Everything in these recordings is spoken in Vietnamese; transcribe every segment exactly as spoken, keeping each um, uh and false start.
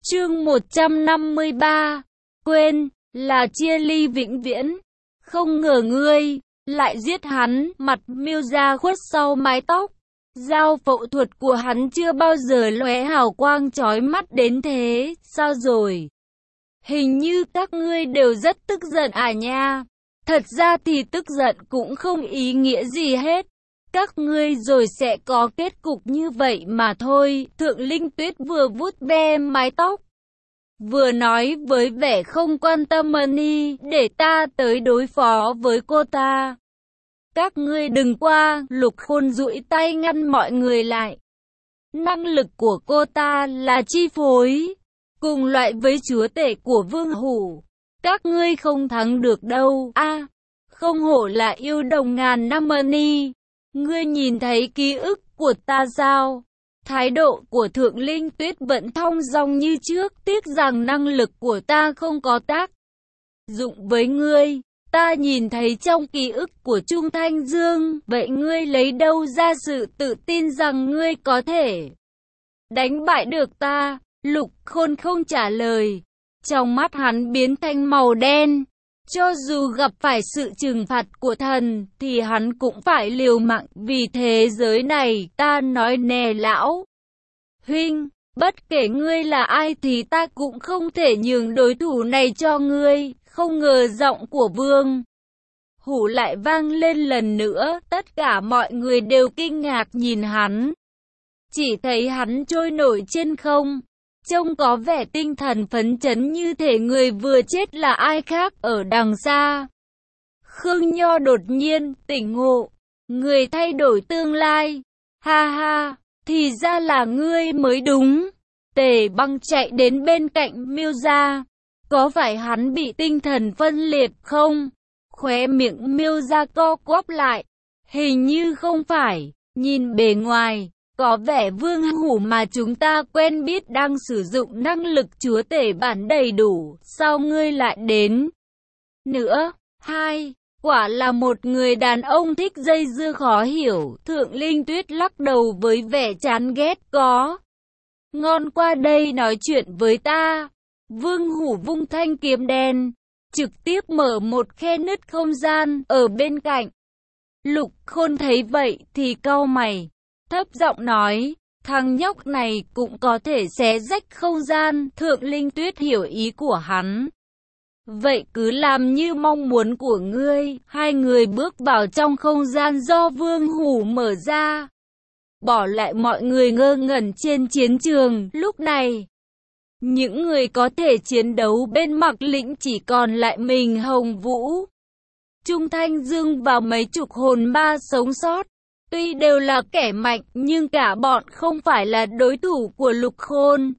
Chương một trăm năm mươi ba. Quên, là chia ly vĩnh viễn. Không ngờ ngươi lại giết hắn. Mặt Miêu Gia khuất sau mái tóc. Dao phẫu thuật của hắn chưa bao giờ lóe hào quang chói mắt đến thế. Sao rồi? Hình như các ngươi đều rất tức giận à nha. Thật ra thì tức giận cũng không ý nghĩa gì hết. Các ngươi rồi sẽ có kết cục như vậy mà thôi. Thượng Linh Tuyết vừa vuốt ve mái tóc, vừa nói với vẻ không quan tâm Mani, để ta tới đối phó với cô ta. Các ngươi đừng qua. Lục Khôn duỗi tay ngăn mọi người lại. Năng lực của cô ta là chi phối cùng loại với chúa tể của Vương Hủ. Các ngươi không thắng được đâu. A, à, không hổ là yêu đồng ngàn năm Mani. Ngươi nhìn thấy ký ức của ta sao? Thái độ của Thượng Linh Tuyết vẫn thong dong như trước, tiếc rằng năng lực của ta không có tác dụng với ngươi. Ta nhìn thấy trong ký ức của Trung Thanh Dương, vậy ngươi lấy đâu ra sự tự tin rằng ngươi có thể đánh bại được ta? Lục Khôn không trả lời. Trong mắt hắn biến thành màu đen. Cho dù gặp phải sự trừng phạt của thần, thì hắn cũng phải liều mạng vì thế giới này. Ta nói nè lão huynh, bất kể ngươi là ai thì ta cũng không thể nhường đối thủ này cho ngươi. Không ngờ giọng của Vương Hủ lại vang lên lần nữa. Tất cả mọi người đều kinh ngạc nhìn hắn. Chỉ thấy hắn trôi nổi trên không, trông có vẻ tinh thần phấn chấn như thể người vừa chết là ai khác ở đằng xa. Khương Nho đột nhiên tỉnh ngộ. Người thay đổi tương lai. Ha ha, thì ra là ngươi mới đúng. Tề Băng chạy đến bên cạnh Miêu Gia. Có phải hắn bị tinh thần phân liệt không? Khóe miệng Miêu Gia co quắp lại. Hình như không phải. Nhìn bề ngoài, có vẻ Vương Hủ mà chúng ta quen biết đang sử dụng năng lực chúa tể bản đầy đủ. Sao ngươi lại đến nữa? Hai, quả là một người đàn ông thích dây dưa khó hiểu. Thượng Linh Tuyết lắc đầu với vẻ chán ghét. Có ngon qua đây nói chuyện với ta. Vương Hủ vung thanh kiếm đen, trực tiếp mở một khe nứt không gian ở bên cạnh. Lục Khôn thấy vậy thì cau mày, thấp giọng nói, thằng nhóc này cũng có thể xé rách không gian. Thượng Linh Tuyết hiểu ý của hắn. Vậy cứ làm như mong muốn của ngươi. Hai người bước vào trong không gian do Vương Hủ mở ra, bỏ lại mọi người ngơ ngẩn trên chiến trường. Lúc này, những người có thể chiến đấu bên Mạc Lĩnh chỉ còn lại mình Hồng Vũ, Trung Thanh Dương và mấy chục hồn ma sống sót. Tuy đều là kẻ mạnh, nhưng cả bọn không phải là đối thủ của Lục Khôn.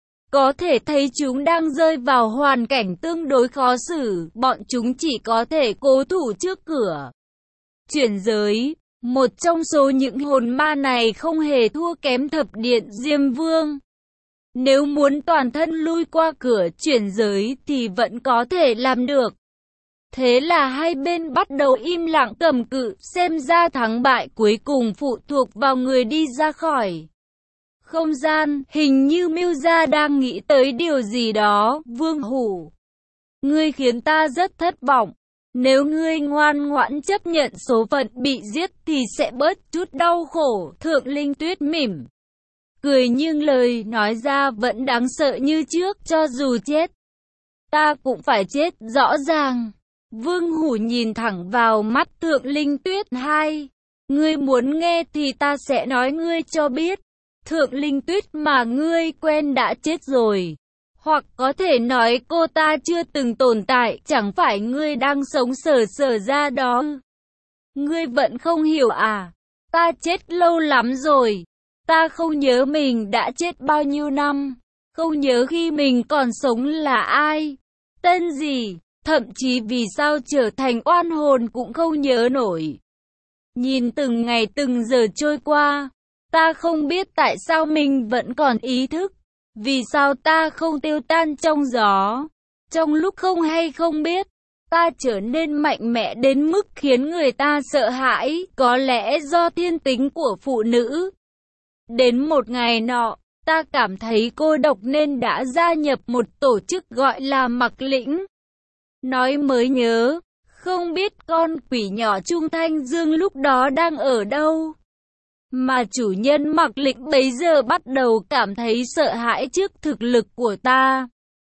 Có thể thấy chúng đang rơi vào hoàn cảnh tương đối khó xử. Bọn chúng chỉ có thể cố thủ trước cửa chuyển giới. Một trong số những hồn ma này không hề thua kém thập điện Diêm Vương. Nếu muốn toàn thân lui qua cửa chuyển giới thì vẫn có thể làm được. Thế là hai bên bắt đầu im lặng cầm cự. Xem ra thắng bại cuối cùng phụ thuộc vào người đi ra khỏi không gian. Hình như Miêu Gia đang nghĩ tới điều gì đó. Vương Hủ, ngươi khiến ta rất thất vọng. Nếu ngươi ngoan ngoãn chấp nhận số phận bị giết thì sẽ bớt chút đau khổ. Thượng Linh Tuyết mỉm cười nhưng lời nói ra vẫn đáng sợ như trước. Cho dù chết, ta cũng phải chết rõ ràng. Vương Hủ nhìn thẳng vào mắt Thượng Linh Tuyết. Hai, ngươi muốn nghe thì ta sẽ nói ngươi cho biết. Thượng Linh Tuyết mà ngươi quen đã chết rồi. Hoặc có thể nói cô ta chưa từng tồn tại. Chẳng phải ngươi đang sống sờ sờ ra đó. Ngươi vẫn không hiểu à? Ta chết lâu lắm rồi. Ta không nhớ mình đã chết bao nhiêu năm. Không nhớ khi mình còn sống là ai, tên gì, thậm chí vì sao trở thành oan hồn cũng không nhớ nổi. Nhìn từng ngày từng giờ trôi qua, ta không biết tại sao mình vẫn còn ý thức. Vì sao ta không tiêu tan trong gió. Trong lúc không hay không biết, ta trở nên mạnh mẽ đến mức khiến người ta sợ hãi. Có lẽ do thiên tính của phụ nữ. Đến một ngày nọ, ta cảm thấy cô độc nên đã gia nhập một tổ chức gọi là Mặc Lĩnh. Nói mới nhớ, không biết con quỷ nhỏ Trung Thanh Dương lúc đó đang ở đâu. Mà chủ nhân Mặc Lĩnh bấy giờ bắt đầu cảm thấy sợ hãi trước thực lực của ta.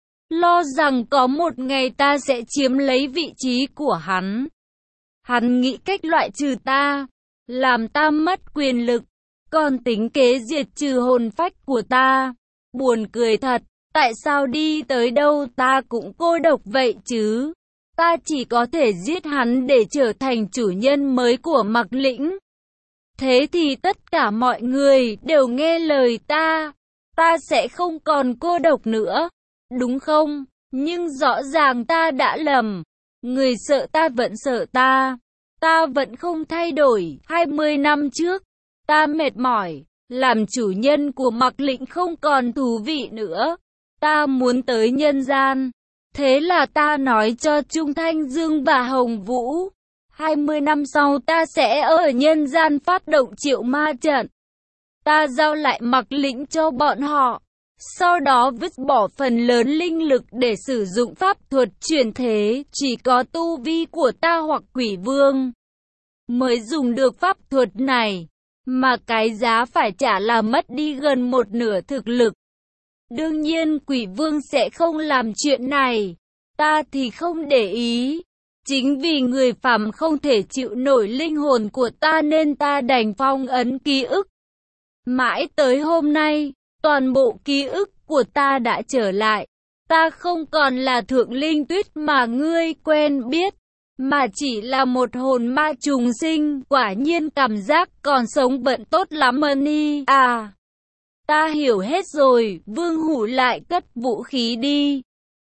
Lo rằng có một ngày ta sẽ chiếm lấy vị trí của hắn. Hắn nghĩ cách loại trừ ta, làm ta mất quyền lực, còn tính kế diệt trừ hồn phách của ta. Buồn cười thật, tại sao đi tới đâu ta cũng cô độc vậy chứ? Ta chỉ có thể giết hắn để trở thành chủ nhân mới của Mặc Lĩnh. Thế thì tất cả mọi người đều nghe lời ta, ta sẽ không còn cô độc nữa, đúng không? Nhưng rõ ràng ta đã lầm, người sợ ta vẫn sợ ta, ta vẫn không thay đổi. hai mươi năm trước, ta mệt mỏi, làm chủ nhân của Mặc Lĩnh không còn thú vị nữa, ta muốn tới nhân gian. Thế là ta nói cho Trung Thanh Dương và Hồng Vũ, hai mươi năm sau ta sẽ ở nhân gian phát động triệu ma trận. Ta giao lại Mặc Lĩnh cho bọn họ, sau đó vứt bỏ phần lớn linh lực để sử dụng pháp thuật chuyển thế. Chỉ có tu vi của ta hoặc quỷ vương mới dùng được pháp thuật này, mà cái giá phải trả là mất đi gần một nửa thực lực. Đương nhiên quỷ vương sẽ không làm chuyện này, ta thì không để ý. Chính vì người phàm không thể chịu nổi linh hồn của ta nên ta đành phong ấn ký ức. Mãi tới hôm nay, toàn bộ ký ức của ta đã trở lại. Ta không còn là Thượng Linh Tuyết mà ngươi quen biết, mà chỉ là một hồn ma trùng sinh. Quả nhiên cảm giác còn sống vẫn tốt lắm Mani à. Ta hiểu hết rồi. Vương Hủ lại cất vũ khí đi,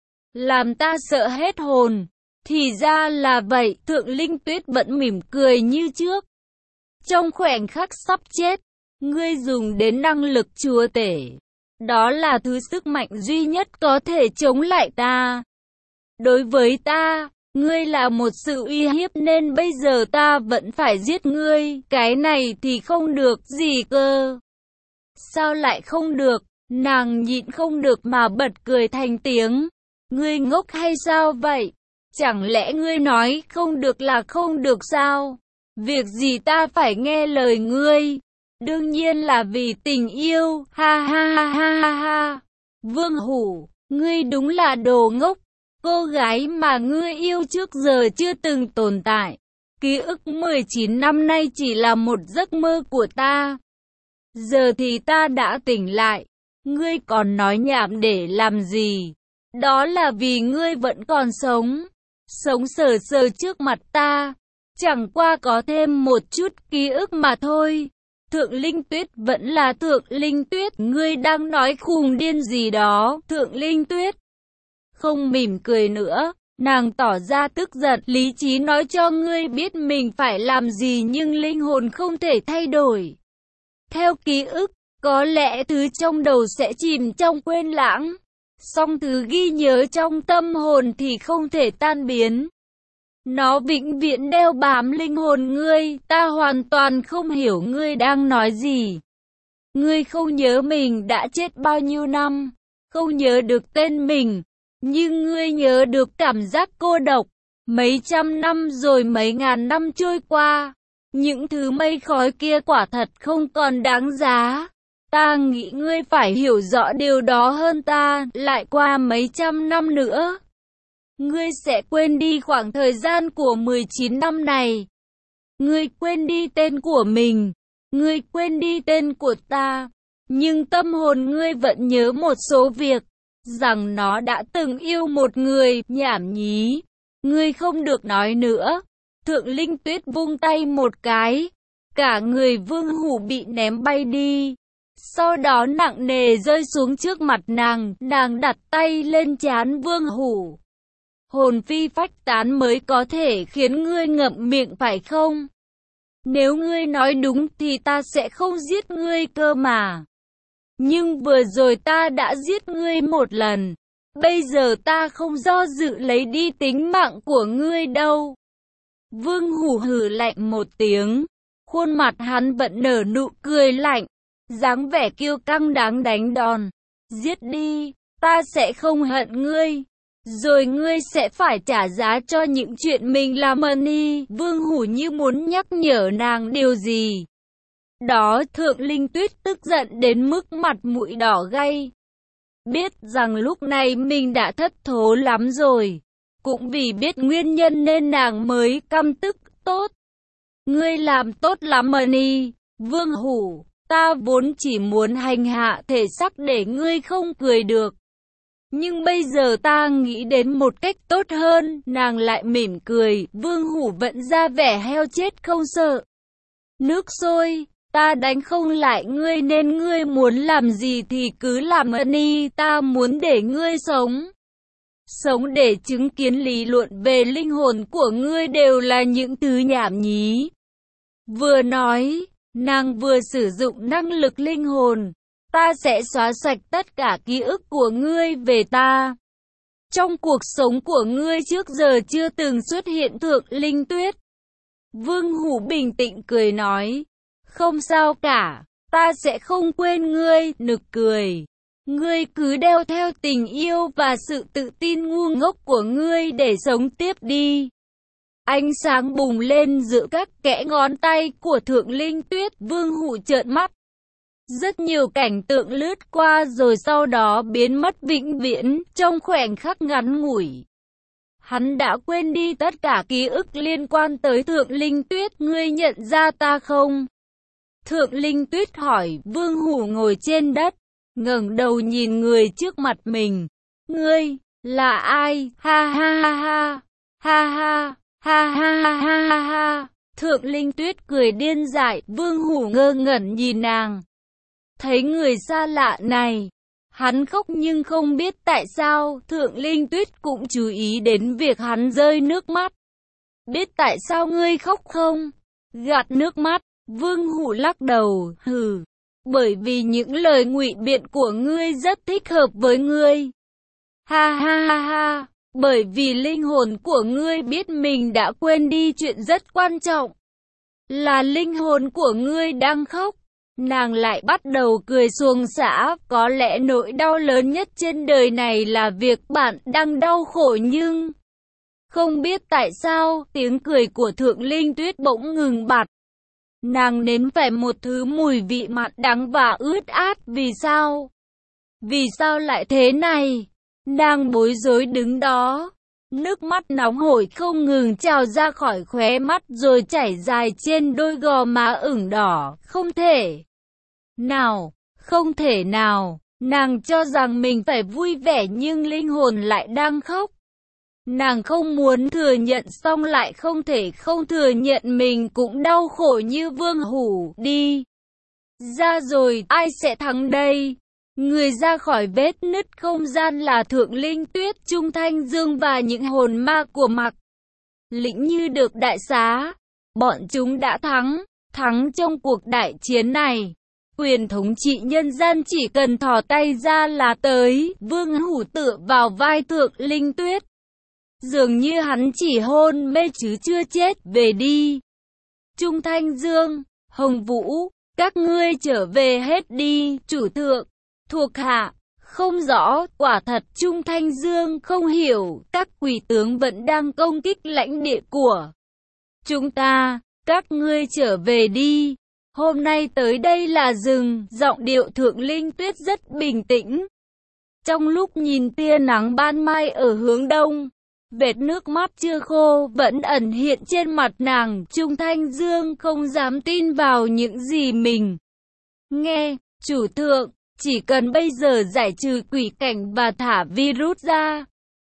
làm ta sợ hết hồn. Thì ra là vậy. Thượng Linh Tuyết vẫn mỉm cười như trước. Trong khoảnh khắc sắp chết, ngươi dùng đến năng lực chúa tể. Đó là thứ sức mạnh duy nhất có thể chống lại ta. Đối với ta, ngươi là một sự uy hiếp nên bây giờ ta vẫn phải giết ngươi. Cái này thì không được gì cơ. Sao lại không được? Nàng nhịn không được mà bật cười thành tiếng. Ngươi ngốc hay sao vậy? Chẳng lẽ ngươi nói không được là không được sao? Việc gì ta phải nghe lời ngươi? Đương nhiên là vì tình yêu. Ha ha ha ha ha ha. Vương Hủ, ngươi đúng là đồ ngốc. Cô gái mà ngươi yêu trước giờ chưa từng tồn tại. Ký ức mười chín năm nay chỉ là một giấc mơ của ta. Giờ thì ta đã tỉnh lại. Ngươi còn nói nhảm để làm gì? Đó là vì ngươi vẫn còn sống. Sống sờ sờ trước mặt ta. Chẳng qua có thêm một chút ký ức mà thôi. Thượng Linh Tuyết vẫn là Thượng Linh Tuyết. Ngươi đang nói khùng điên gì đó. Thượng Linh Tuyết không mỉm cười nữa. Nàng tỏ ra tức giận. Lý trí nói cho ngươi biết mình phải làm gì, nhưng linh hồn không thể thay đổi. Theo ký ức, có lẽ thứ trong đầu sẽ chìm trong quên lãng. Song thứ ghi nhớ trong tâm hồn thì không thể tan biến. Nó vĩnh viễn đeo bám linh hồn ngươi. Ta hoàn toàn không hiểu ngươi đang nói gì. Ngươi không nhớ mình đã chết bao nhiêu năm, không nhớ được tên mình, nhưng ngươi nhớ được cảm giác cô độc. Mấy trăm năm rồi, mấy ngàn năm trôi qua, những thứ mây khói kia quả thật không còn đáng giá. Ta nghĩ ngươi phải hiểu rõ điều đó hơn ta. Lại qua mấy trăm năm nữa, ngươi sẽ quên đi khoảng thời gian của mười chín năm này. Ngươi quên đi tên của mình, ngươi quên đi tên của ta, nhưng tâm hồn ngươi vẫn nhớ một số việc, rằng nó đã từng yêu một người. Nhảm nhí, ngươi không được nói nữa. Thượng Linh Tuyết vung tay một cái, cả người Vương Hủ bị ném bay đi. Sau đó nặng nề rơi xuống trước mặt nàng. Nàng đặt tay lên trán Vương Hủ. Hồn phi phách tán mới có thể khiến ngươi ngậm miệng phải không? Nếu ngươi nói đúng thì ta sẽ không giết ngươi cơ mà. Nhưng vừa rồi ta đã giết ngươi một lần. Bây giờ ta không do dự lấy đi tính mạng của ngươi đâu. Vương Hủ hừ lạnh một tiếng. Khuôn mặt hắn vẫn nở nụ cười lạnh. dáng vẻ kiêu căng đáng đánh đòn. Giết đi, ta sẽ không hận ngươi. Rồi ngươi sẽ phải trả giá cho những chuyện mình làm. Ân Vương Hủ như muốn nhắc nhở nàng điều gì đó. Thượng Linh Tuyết tức giận đến mức mặt mũi đỏ gay. Biết rằng lúc này mình đã thất thố lắm rồi. Cũng vì biết nguyên nhân nên nàng mới căm tức. Tốt, ngươi làm tốt lắm Ân Vương Hủ. Ta vốn chỉ muốn hành hạ thể xác để ngươi không cười được. Nhưng bây giờ ta nghĩ đến một cách tốt hơn. Nàng lại mỉm cười. Vương Hủ vẫn ra vẻ heo chết không sợ nước sôi. Ta đánh không lại ngươi nên ngươi muốn làm gì thì cứ làm. Ân Ta muốn để ngươi sống. Sống để chứng kiến lý luận về linh hồn của ngươi đều là những thứ nhảm nhí. Vừa nói, nàng vừa sử dụng năng lực linh hồn. Ta sẽ xóa sạch tất cả ký ức của ngươi về ta. Trong cuộc sống của ngươi trước giờ chưa từng xuất hiện Thượng Linh Tuyết. Vương Hủ bình tĩnh cười nói. Không sao cả, ta sẽ không quên ngươi. Nực cười. Ngươi cứ đeo theo tình yêu và sự tự tin ngu ngốc của ngươi để sống tiếp đi. Ánh sáng bùng lên giữa các kẽ ngón tay của Thượng Linh Tuyết. Vương Hủ trợn mắt. Rất nhiều cảnh tượng lướt qua rồi sau đó biến mất vĩnh viễn trong khoảnh khắc ngắn ngủi. Hắn đã quên đi tất cả ký ức liên quan tới Thượng Linh Tuyết. Ngươi nhận ra ta không? Thượng Linh Tuyết hỏi. Vương Hủ ngồi trên đất, ngẩng đầu nhìn người trước mặt mình. Ngươi, là ai? Ha ha ha ha, ha ha, ha ha ha ha ha ha. Thượng Linh Tuyết cười điên dại. Vương Hủ ngơ ngẩn nhìn nàng. Thấy người xa lạ này, hắn khóc nhưng không biết tại sao. Thượng Linh Tuyết cũng chú ý đến việc hắn rơi nước mắt. Biết tại sao ngươi khóc không? Gạt nước mắt. Vương Hủ lắc đầu. Hừ, bởi vì những lời ngụy biện của ngươi rất thích hợp với ngươi. Ha ha ha ha, bởi vì linh hồn của ngươi biết mình đã quên đi chuyện rất quan trọng. Là linh hồn của ngươi đang khóc. Nàng lại bắt đầu cười xuồng xả. Có lẽ nỗi đau lớn nhất trên đời này là việc bạn đang đau khổ nhưng không biết tại sao tiếng cười của Thượng Linh Tuyết bỗng ngừng bặt. Nàng nếm phải một thứ mùi vị mặn đắng và ướt át. Vì sao? Vì sao lại thế này? Nàng bối rối đứng đó. Nước mắt nóng hổi không ngừng trào ra khỏi khóe mắt rồi chảy dài trên đôi gò má ửng đỏ. Không thể nào, không thể nào. Nàng cho rằng mình phải vui vẻ nhưng linh hồn lại đang khóc. Nàng không muốn thừa nhận xong lại không thể không thừa nhận mình cũng đau khổ như Vương Hủ. Đi ra rồi, ai sẽ thắng đây? Người ra khỏi vết nứt không gian là Thượng Linh Tuyết, Trung Thanh Dương và những hồn ma của Mạc Lĩnh Như được đại xá. Bọn chúng đã thắng, thắng trong cuộc đại chiến này. Quyền thống trị nhân gian chỉ cần thò tay ra là tới. Vương Hủ tựa vào vai Thượng Linh Tuyết. Dường như hắn chỉ hôn mê chứ chưa chết. Về đi. Trung Thanh Dương, Hồng Vũ, các ngươi trở về hết đi. Chủ thượng, thuộc hạ, không rõ. Quả thật Trung Thanh Dương không hiểu. Các quỷ tướng vẫn đang công kích lãnh địa của chúng ta. Các ngươi trở về đi. Hôm nay tới đây là dừng. Giọng điệu Thượng Linh Tuyết rất bình tĩnh. Trong lúc nhìn tia nắng ban mai ở hướng đông, vệt nước mắt chưa khô vẫn ẩn hiện trên mặt nàng. Trung Thanh Dương không dám tin vào những gì mình nghe. Chủ thượng, chỉ cần bây giờ giải trừ quỷ cảnh và thả virus ra,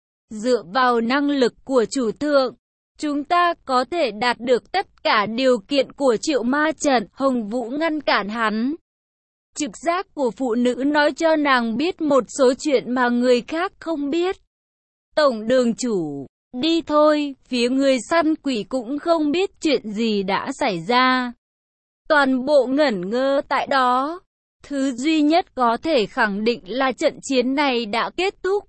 dựa vào năng lực của chủ thượng, chúng ta có thể đạt được tất cả điều kiện của Triệu Ma Trận. Hồng Vũ ngăn cản hắn. Trực giác của phụ nữ nói cho nàng biết một số chuyện mà người khác không biết. Tổng đường chủ, đi thôi. Phía người săn quỷ cũng không biết chuyện gì đã xảy ra. Toàn bộ ngẩn ngơ tại đó. Thứ duy nhất có thể khẳng định là trận chiến này đã kết thúc.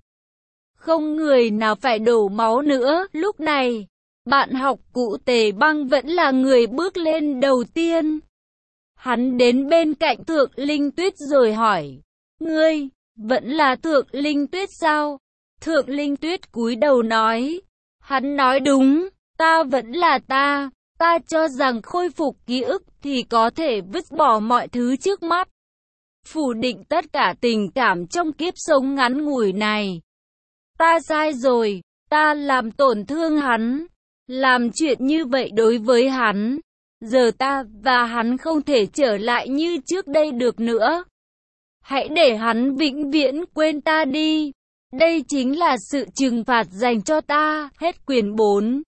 Không người nào phải đổ máu nữa. Lúc này, bạn học cũ Tề Băng vẫn là người bước lên đầu tiên. Hắn đến bên cạnh Thượng Linh Tuyết rồi hỏi, ngươi, vẫn là Thượng Linh Tuyết sao? Thượng Linh Tuyết cúi đầu nói, hắn nói đúng, ta vẫn là ta, ta cho rằng khôi phục ký ức thì có thể vứt bỏ mọi thứ trước mắt, phủ định tất cả tình cảm trong kiếp sống ngắn ngủi này. Ta sai rồi, ta làm tổn thương hắn, làm chuyện như vậy đối với hắn. Giờ ta và hắn không thể trở lại như trước đây được nữa. Hãy để hắn vĩnh viễn quên ta đi. Đây chính là sự trừng phạt dành cho ta. Hết quyển bốn.